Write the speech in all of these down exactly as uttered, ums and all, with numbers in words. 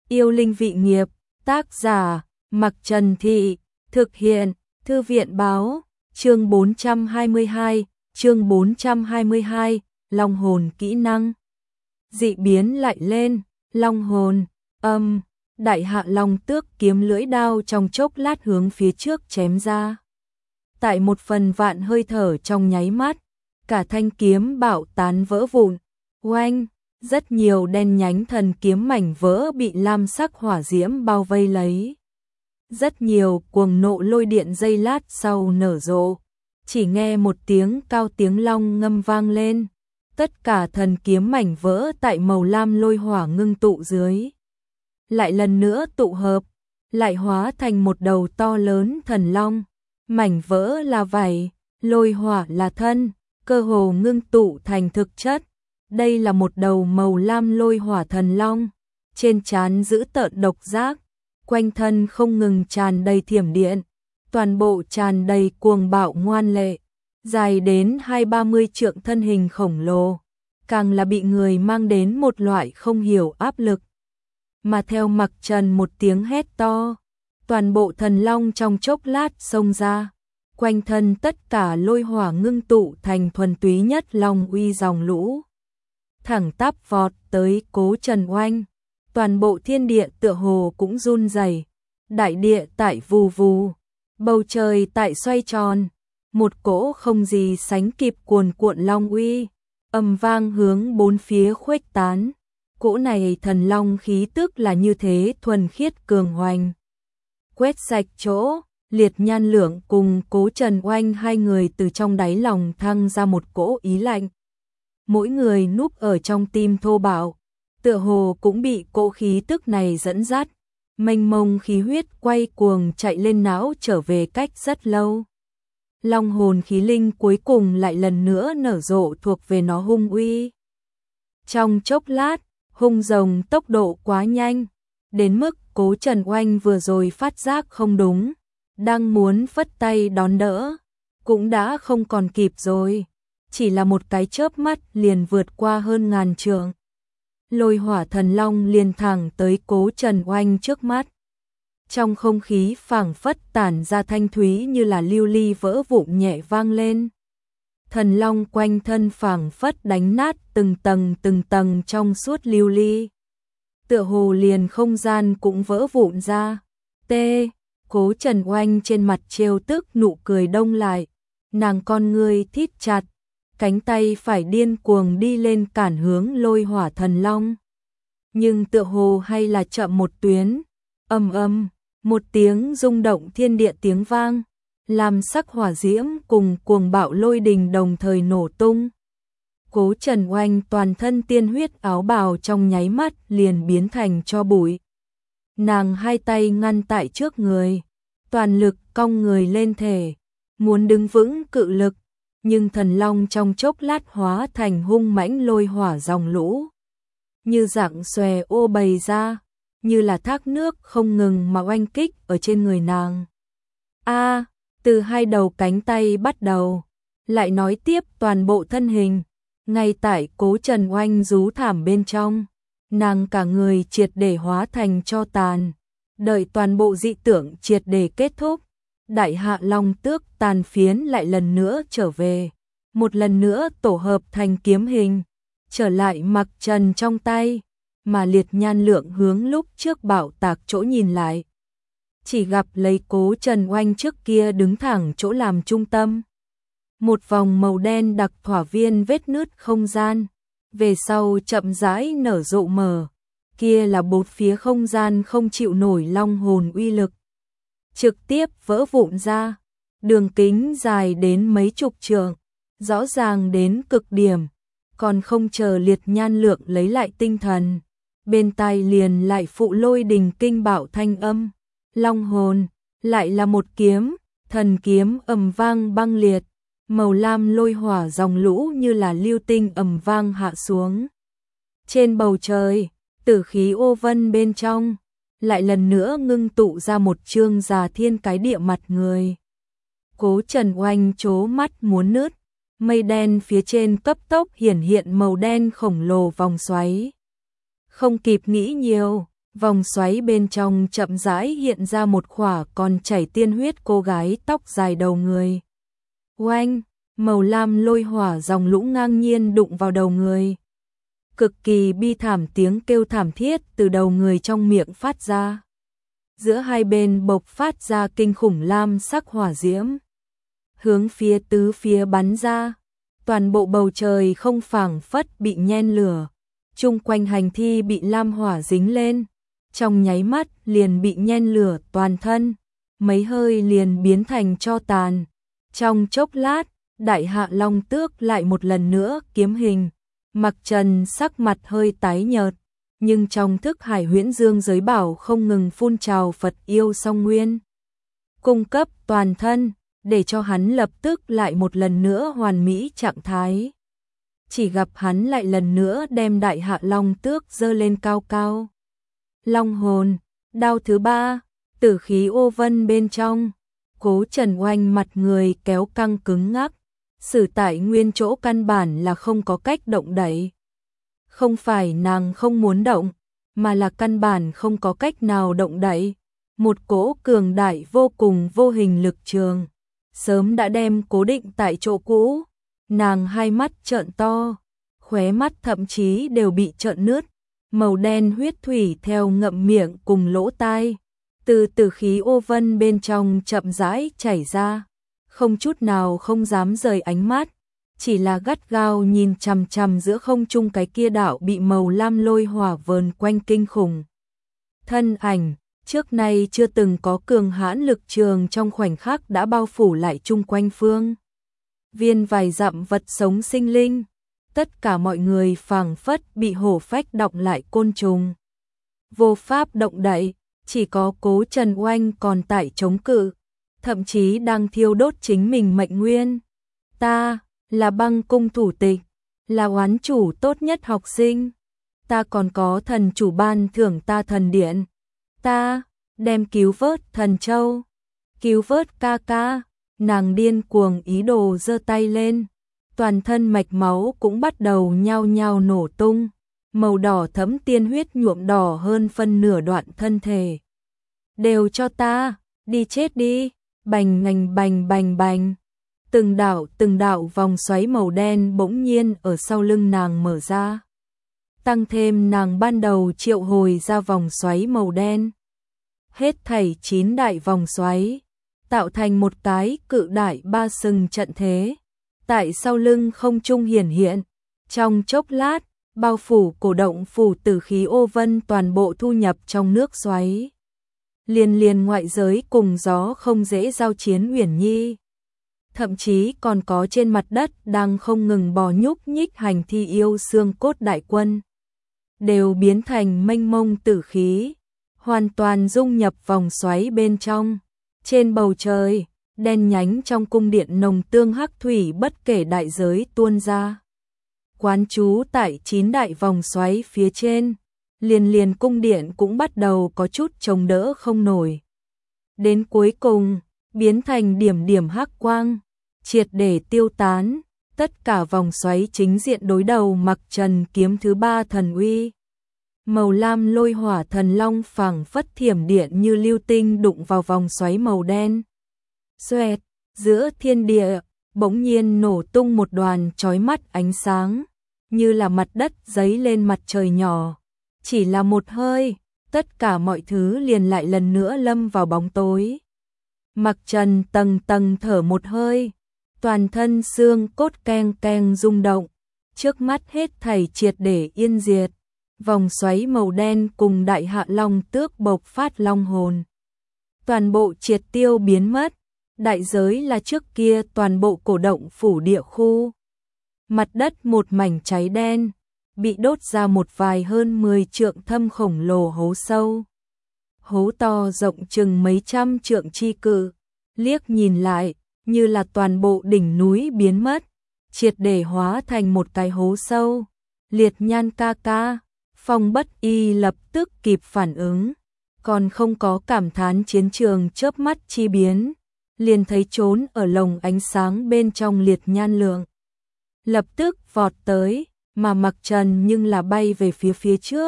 Yêu linh vị nghiệp, tác giả, Mặc Trần Thị, thực hiện, Thư viện báo, chương bốn trăm hai mươi hai, chương bốn trăm hai mươi hai, Long hồn kỹ năng. Dị biến lại lên, Long hồn, âm, đại hạ long tước kiếm lưỡi đao trong chốc lát hướng phía trước chém ra. Tại một phần vạn hơi thở trong nháy mắt, cả thanh kiếm bạo tán vỡ vụn, oanh, rất nhiều đen nhánh thần kiếm mảnh vỡ bị lam sắc hỏa diễm bao vây lấy. Rất nhiều cuồng nộ lôi điện giây lát sau nở rộ, chỉ nghe một tiếng cao tiếng long ngâm vang lên, tất cả thần kiếm mảnh vỡ tại màu lam lôi hỏa ngưng tụ dưới. Lại lần nữa tụ hợp, lại hóa thành một đầu to lớn thần long, mảnh vỡ là vảy, lôi hỏa là thân, cơ hồ ngưng tụ thành thực chất. Đây là một đầu màu lam lôi hỏa thần long, trên trán giữ tợn độc giác, quanh thân không ngừng tràn đầy thiểm điện, toàn bộ tràn đầy cuồng bạo ngoan lệ, dài đến hai ba mươi trượng thân hình khổng lồ, càng là bị người mang đến một loại không hiểu áp lực. Mà theo Mặc Trần một tiếng hét to, toàn bộ thần long trong chốc lát xông ra, quanh thân tất cả lôi hỏa ngưng tụ thành thuần túy nhất long uy dòng lũ, thẳng tắp vọt tới Cố Trần Oanh. Toàn bộ thiên địa tựa hồ cũng run rẩy, đại địa tại vù vù, bầu trời tại xoay tròn, một cỗ không gì sánh kịp cuồn cuộn long uy, ầm vang hướng bốn phía khuếch tán. Cỗ này thần long khí tức là như thế thuần khiết cường hoành. Quét sạch chỗ, Liệt Nhan Lượng cùng Cố Trần Oanh hai người từ trong đáy lòng thăng ra một cỗ ý lạnh. Mỗi người núp ở trong tim thô bạo, tựa hồ cũng bị cỗ khí tức này dẫn dắt, mênh mông khí huyết quay cuồng chạy lên não trở về cách rất lâu. Long hồn khí linh cuối cùng lại lần nữa nở rộ thuộc về nó hung uy. Trong chốc lát, hung rồng tốc độ quá nhanh, đến mức Cố Trần Oanh vừa rồi phát giác không đúng, đang muốn phất tay đón đỡ, cũng đã không còn kịp rồi, chỉ là một cái chớp mắt liền vượt qua hơn ngàn trượng. Lôi hỏa thần long liền thẳng tới Cố Trần Oanh trước mắt. Trong không khí phảng phất tản ra thanh thúy như là lưu ly vỡ vụn nhẹ vang lên. Thần long quanh thân phảng phất đánh nát từng tầng từng tầng trong suốt lưu ly. Tựa hồ liền không gian cũng vỡ vụn ra. T. Cố Trần Oanh trên mặt trêu tức nụ cười đông lại. Nàng con ngươi thít chặt, cánh tay phải điên cuồng đi lên cản hướng lôi hỏa thần long. Nhưng tựa hồ hay là chậm một tuyến, ầm ầm, một tiếng rung động thiên địa tiếng vang, làm sắc hỏa diễm cùng cuồng bạo lôi đình đồng thời nổ tung. Cố Trần Oanh toàn thân tiên huyết áo bào trong nháy mắt liền biến thành tro bụi. Nàng hai tay ngăn tại trước người, toàn lực cong người lên thể, muốn đứng vững cự lực. Nhưng thần long trong chốc lát hóa thành hung mãnh lôi hỏa dòng lũ, như dạng xòe ô bày ra, như là thác nước không ngừng mà oanh kích ở trên người nàng. A, từ hai đầu cánh tay bắt đầu, lại nói tiếp toàn bộ thân hình, ngay tại Cố Trần Oanh rú thảm bên trong, nàng cả người triệt để hóa thành tro tàn, đợi toàn bộ dị tưởng triệt để kết thúc. Đại hạ long tước tàn phiến lại lần nữa trở về, một lần nữa tổ hợp thành kiếm hình, trở lại Mặc Trần trong tay, mà Liệt Nhan Lượng hướng lúc trước bạo tạc chỗ nhìn lại. Chỉ gặp lấy Cố Trần Oanh trước kia đứng thẳng chỗ làm trung tâm. Một vòng màu đen đặc thỏa viên vết nứt không gian, về sau chậm rãi nở rộ mở, kia là bốn phía không gian không chịu nổi long hồn uy lực. Trực tiếp vỡ vụn ra, đường kính dài đến mấy chục trượng, rõ ràng đến cực điểm, còn không chờ Liệt Nhan Lượng lấy lại tinh thần, bên tai liền lại phụ lôi đình kinh bạo thanh âm, long hồn, lại là một kiếm, thần kiếm ầm vang băng liệt, màu lam lôi hỏa dòng lũ như là lưu tinh ầm vang hạ xuống. Trên bầu trời, tử khí ô vân bên trong, lại lần nữa ngưng tụ ra một chương già thiên cái địa mặt người. Cố Trần Oanh trố mắt muốn nứt, mây đen phía trên cấp tốc hiển hiện màu đen khổng lồ vòng xoáy. Không kịp nghĩ nhiều, Vòng xoáy bên trong chậm rãi hiện ra một khỏa còn chảy tiên huyết cô gái tóc dài đầu người. Oanh, màu lam lôi hỏa dòng lũ ngang nhiên đụng vào đầu người. Cực kỳ bi thảm tiếng kêu thảm thiết từ đầu người trong miệng phát ra. Giữa hai bên bộc phát ra kinh khủng lam sắc hỏa diễm. Hướng phía tứ phía bắn ra. Toàn bộ bầu trời không phảng phất bị nhen lửa. Chung quanh hành thi bị lam hỏa dính lên. Trong nháy mắt liền bị nhen lửa toàn thân. Mấy hơi liền biến thành tro tàn. Trong chốc lát, Đại Hạ Long Tước lại một lần nữa kiếm hình. Mặc Trần sắc mặt hơi tái nhợt, nhưng trong thức hải huyễn dương giới bảo không ngừng phun trào Phật yêu song nguyên. Cung cấp toàn thân, để cho hắn lập tức lại một lần nữa hoàn mỹ trạng thái. Chỉ gặp hắn lại lần nữa đem Đại Hạ Long Tước dơ lên cao cao. Long hồn, đao thứ ba, tử khí ô vân bên trong. Cố Trần Oanh mặt người kéo căng cứng ngắc. Sử tại nguyên chỗ căn bản là không có cách động đậy. Không phải nàng không muốn động, mà là căn bản không có cách nào động đậy. Một cỗ cường đại vô cùng vô hình lực trường, sớm đã đem cố định tại chỗ cũ. Nàng hai mắt trợn to, khóe mắt thậm chí đều bị trợn nứt. Màu đen huyết thủy theo ngậm miệng cùng lỗ tai, từ tử khí ô vân bên trong chậm rãi chảy ra. Không chút nào không dám rời ánh mắt, chỉ là gắt gao nhìn chằm chằm giữa không trung cái kia đạo bị màu lam lôi hỏa vờn quanh kinh khủng. Thân ảnh, trước nay chưa từng có cường hãn lực trường trong khoảnh khắc đã bao phủ lại chung quanh phương. Viên vài dặm vật sống sinh linh, tất cả mọi người phảng phất bị hổ phách đọng lại côn trùng. Vô pháp động đậy, chỉ có Cố Trần Oanh còn tại chống cự. Thậm chí đang thiêu đốt chính mình mệnh nguyên. Ta là Băng Cung thủ tịch, là oán chủ tốt nhất học sinh. Ta còn có thần chủ ban thưởng ta thần điện. Ta đem cứu vớt thần châu, cứu vớt ca ca. Nàng điên cuồng ý đồ giơ tay lên, toàn thân mạch máu cũng bắt đầu nhao nhao nổ tung. Màu đỏ thẫm tiên huyết nhuộm đỏ hơn phân nửa đoạn thân thể. Đều cho ta, đi chết đi. Bành ngành bành bành bành. Từng đạo từng đạo vòng xoáy màu đen bỗng nhiên ở sau lưng nàng mở ra. Tăng thêm nàng ban đầu triệu hồi ra vòng xoáy màu đen. Hết thảy chín đại vòng xoáy, tạo thành một cái cự đại ba sừng trận thế. Tại sau lưng không trung hiển hiện, trong chốc lát, bao phủ cổ động phủ tử khí ô vân toàn bộ thu nhập trong nước xoáy. Liền liền ngoại giới cùng gió không dễ giao chiến Uyển Nhi. Thậm chí còn có trên mặt đất đang không ngừng bò nhúc nhích hành thi yêu xương cốt đại quân. Đều biến thành mênh mông tử khí, hoàn toàn dung nhập vòng xoáy bên trong. Trên bầu trời, đen nhánh trong cung điện nồng tương hắc thủy bất kể đại giới tuôn ra. Quán trú tại chín đại vòng xoáy phía trên. Liền liền cung điện cũng bắt đầu có chút chống đỡ không nổi. Đến cuối cùng, biến thành điểm điểm hắc quang, triệt để tiêu tán. Tất cả vòng xoáy chính diện đối đầu Mặc Trần kiếm thứ ba thần uy. Màu lam lôi hỏa thần long phảng phất thiểm điện như lưu tinh đụng vào vòng xoáy màu đen. Xoẹt, giữa thiên địa, bỗng nhiên nổ tung một đoàn chói mắt ánh sáng, như là mặt đất giấy lên mặt trời nhỏ. Chỉ là một hơi, tất cả mọi thứ liền lại lần nữa lâm vào bóng tối. Mặc Trần tầng tầng thở một hơi, toàn thân xương cốt keng keng rung động, trước mắt hết thảy triệt để yên diệt. Vòng xoáy màu đen cùng Đại Hạ Long Tước bộc phát long hồn. Toàn bộ triệt tiêu biến mất, đại giới là trước kia toàn bộ cổ động phủ địa khu. Mặt đất một mảnh cháy đen, bị đốt ra một vài hơn mười trượng thâm khổng lồ hố sâu. Hố to rộng chừng mấy trăm trượng chi cự, liếc nhìn lại, như là toàn bộ đỉnh núi biến mất, triệt để hóa thành một cái hố sâu. Liệt Nhan ca ca, Phong Bất Y lập tức kịp phản ứng, còn không có cảm thán chiến trường chớp mắt chi biến, liền thấy trốn ở lồng ánh sáng bên trong Liệt Nhan Lượng. Lập tức vọt tới, mà Mặc Trần nhưng là bay về phía phía trước,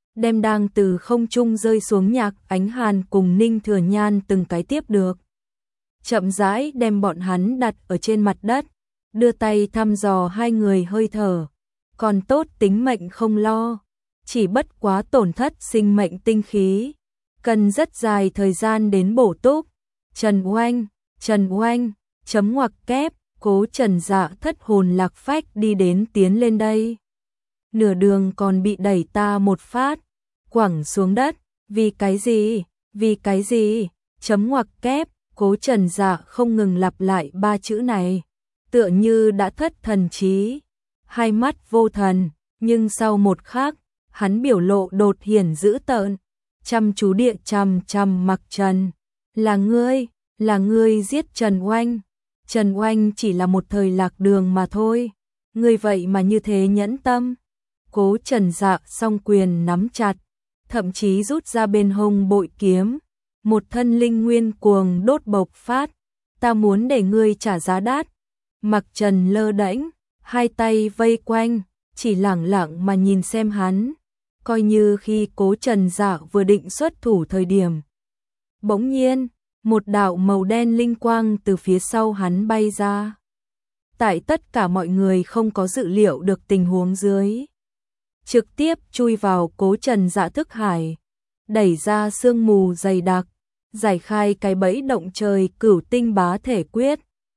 đem đang từ không trung rơi xuống Nhạc Ánh Hàn cùng Ninh Thừa Nhan từng cái tiếp được. Chậm rãi đem bọn hắn đặt ở trên mặt đất, đưa tay thăm dò hai người hơi thở, còn tốt tính mệnh không lo, chỉ bất quá tổn thất sinh mệnh tinh khí, cần rất dài thời gian đến bổ túc. Trần Oanh, Trần Oanh, chấm ngoặc kép, Cố Trần Dạ thất hồn lạc phách đi đến tiến lên đây. Nửa đường còn bị đẩy ta một phát, quẳng xuống đất, vì cái gì, vì cái gì, chấm ngoặc kép, Cố Trần Dạ không ngừng lặp lại ba chữ này, tựa như đã thất thần trí, hai mắt vô thần, nhưng sau một khắc, hắn biểu lộ đột hiển dữ tợn, chăm chú địa chằm chằm Mặc Trần, là ngươi, là ngươi giết Trần Oanh, Trần Oanh chỉ là một thời lạc đường mà thôi, ngươi vậy mà như thế nhẫn tâm. Cố Trần Dạ song quyền nắm chặt, thậm chí rút ra bên hông bội kiếm, một thân linh nguyên cuồng đốt bộc phát, ta muốn để ngươi trả giá đắt. Mặc Trần lơ đễnh, hai tay vây quanh, chỉ lẳng lặng mà nhìn xem hắn, coi như khi Cố Trần Dạ vừa định xuất thủ thời điểm. Bỗng nhiên, một đạo màu đen linh quang từ phía sau hắn bay ra. Tại tất cả mọi người không có dự liệu được tình huống dưới, trực tiếp chui vào Cố Trần Dạ thức hải, đẩy ra sương mù dày đặc, giải khai cái bẫy động trời cửu tinh bá thể quyết.